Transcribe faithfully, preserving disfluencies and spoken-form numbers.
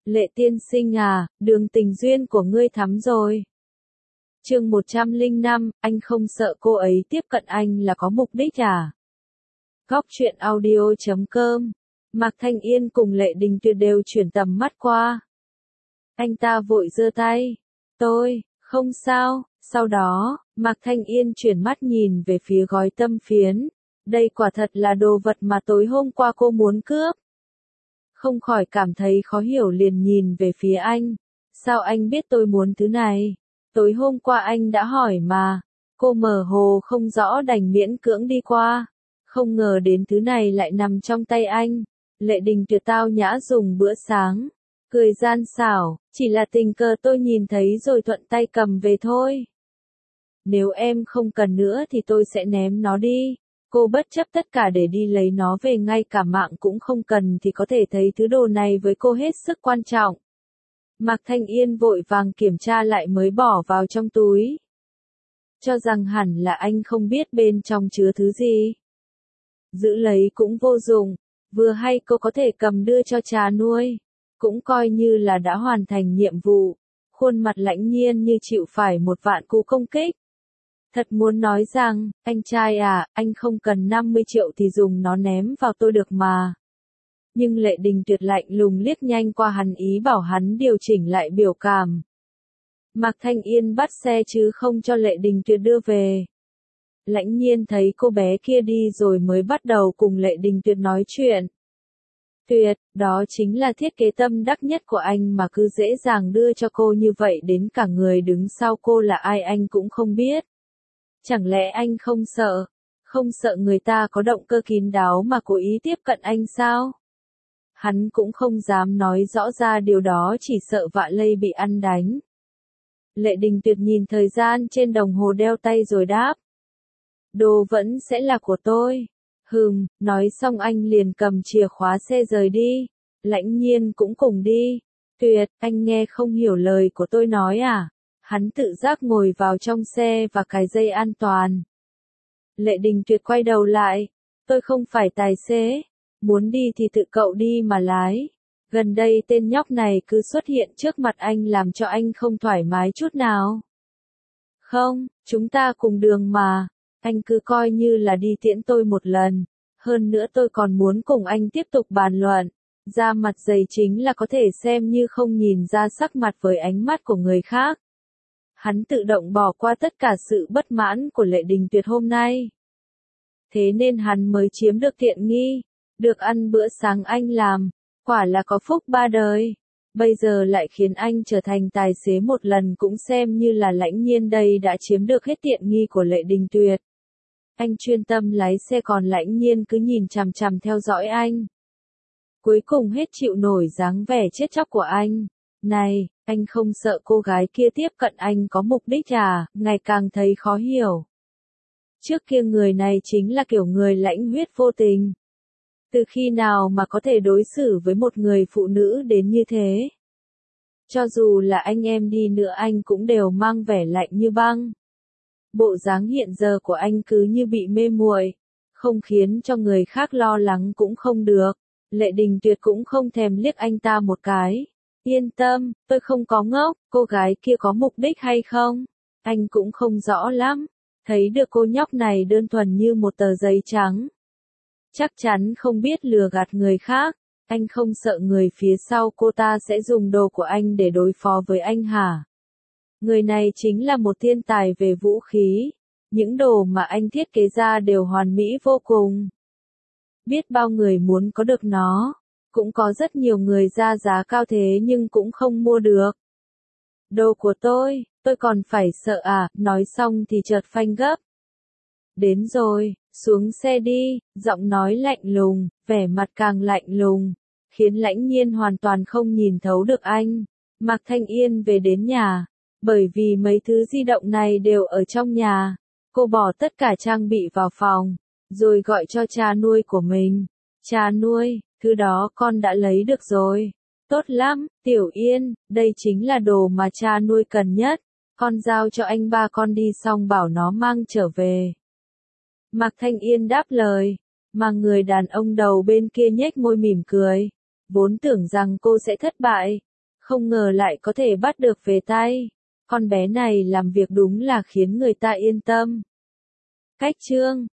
Lệ tiên sinh à, đường tình duyên của ngươi thắm rồi. Chương một trăm lẻ năm, anh không sợ cô ấy tiếp cận anh là có mục đích à? Góc truyện audio chấm com. Mạc Thanh Yên cùng Lệ Đình Tuyệt đều chuyển tầm mắt qua. Anh ta vội giơ tay. Tôi, không sao. Sau đó, Mạc Thanh Yên chuyển mắt nhìn về phía gói tâm phiến. Đây quả thật là đồ vật mà tối hôm qua cô muốn cướp. Không khỏi cảm thấy khó hiểu liền nhìn về phía anh. Sao anh biết tôi muốn thứ này? Tối hôm qua anh đã hỏi mà. Cô mơ hồ không rõ đành miễn cưỡng đi qua. Không ngờ đến thứ này lại nằm trong tay anh. Lệ Đình Tuyệt tao nhã dùng bữa sáng. Cười gian xảo, chỉ là tình cờ tôi nhìn thấy rồi thuận tay cầm về thôi. Nếu em không cần nữa thì tôi sẽ ném nó đi. Cô bất chấp tất cả để đi lấy nó về, ngay cả mạng cũng không cần thì có thể thấy thứ đồ này với cô hết sức quan trọng. Mạc Thanh Yên vội vàng kiểm tra lại mới bỏ vào trong túi. Cho rằng hẳn là anh không biết bên trong chứa thứ gì. Giữ lấy cũng vô dụng, vừa hay cô có thể cầm đưa cho Trà nuôi. Cũng coi như là đã hoàn thành nhiệm vụ. Khuôn mặt lãnh nhiên như chịu phải một vạn cú công kích. Thật muốn nói rằng, anh trai à, anh không cần năm mươi triệu thì dùng nó ném vào tôi được mà. Nhưng Lệ Đình Tuyệt lạnh lùng liếc nhanh qua hắn ý bảo hắn điều chỉnh lại biểu cảm. Mạc Thanh Yên bắt xe chứ không cho Lệ Đình Tuyệt đưa về. Lãnh nhiên thấy cô bé kia đi rồi mới bắt đầu cùng Lệ Đình Tuyệt nói chuyện. Tuyệt, đó chính là thiết kế tâm đắc nhất của anh mà cứ dễ dàng đưa cho cô như vậy, đến cả người đứng sau cô là ai anh cũng không biết. Chẳng lẽ anh không sợ, không sợ người ta có động cơ kín đáo mà cố ý tiếp cận anh sao? Hắn cũng không dám nói rõ ra điều đó, chỉ sợ vạ lây bị ăn đánh. Lệ Đình Tuyệt nhìn thời gian trên đồng hồ đeo tay rồi đáp. Đồ vẫn sẽ là của tôi. Hừm, nói xong anh liền cầm chìa khóa xe rời đi. Lãnh nhiên cũng cùng đi. Tuyệt, anh nghe không hiểu lời của tôi nói à? Hắn tự giác ngồi vào trong xe và cài dây an toàn. Lệ Đình Tuyệt quay đầu lại. Tôi không phải tài xế. Muốn đi thì tự cậu đi mà lái. Gần đây tên nhóc này cứ xuất hiện trước mặt anh làm cho anh không thoải mái chút nào. Không, chúng ta cùng đường mà. Anh cứ coi như là đi tiễn tôi một lần. Hơn nữa tôi còn muốn cùng anh tiếp tục bàn luận. Da mặt dày chính là có thể xem như không nhìn ra sắc mặt với ánh mắt của người khác. Hắn tự động bỏ qua tất cả sự bất mãn của Lệ Đình Tuyệt hôm nay. Thế nên hắn mới chiếm được tiện nghi. Được ăn bữa sáng anh làm. Quả là có phúc ba đời. Bây giờ lại khiến anh trở thành tài xế một lần, cũng xem như là lãnh nhiên đây đã chiếm được hết tiện nghi của Lệ Đình Tuyệt. Anh chuyên tâm lái xe còn lãnh nhiên cứ nhìn chằm chằm theo dõi anh. Cuối cùng hết chịu nổi dáng vẻ chết chóc của anh. Này, anh không sợ cô gái kia tiếp cận anh có mục đích à? Ngày càng thấy khó hiểu. Trước kia người này chính là kiểu người lãnh huyết vô tình. Từ khi nào mà có thể đối xử với một người phụ nữ đến như thế? Cho dù là anh em đi nữa anh cũng đều mang vẻ lạnh như băng. Bộ dáng hiện giờ của anh cứ như bị mê muội, không khiến cho người khác lo lắng cũng không được. Lệ Đình Tuyệt cũng không thèm liếc anh ta một cái. Yên tâm, tôi không có ngốc, cô gái kia có mục đích hay không? Anh cũng không rõ lắm. Thấy được cô nhóc này đơn thuần như một tờ giấy trắng. Chắc chắn không biết lừa gạt người khác. Anh không sợ người phía sau cô ta sẽ dùng đồ của anh để đối phó với anh hả? Người này chính là một thiên tài về vũ khí. Những đồ mà anh thiết kế ra đều hoàn mỹ vô cùng. Biết bao người muốn có được nó. Cũng có rất nhiều người ra giá cao thế nhưng cũng không mua được. Đồ của tôi, tôi còn phải sợ à? Nói xong thì chợt phanh gấp. Đến rồi, xuống xe đi, giọng nói lạnh lùng, vẻ mặt càng lạnh lùng, khiến lãnh nhiên hoàn toàn không nhìn thấu được anh. Mạc Thanh Yên về đến nhà, bởi vì mấy thứ di động này đều ở trong nhà, cô bỏ tất cả trang bị vào phòng, rồi gọi cho cha nuôi của mình. Cha nuôi, thứ đó con đã lấy được rồi. Tốt lắm, Tiểu Yên, đây chính là đồ mà cha nuôi cần nhất, con giao cho anh ba con đi xong bảo nó mang trở về. Mạc Thanh Yên đáp lời, mà người đàn ông đầu bên kia nhếch môi mỉm cười. Vốn tưởng rằng cô sẽ thất bại, Không ngờ lại có thể bắt được về tay. Con bé này làm việc đúng là khiến người ta yên tâm. Cách chương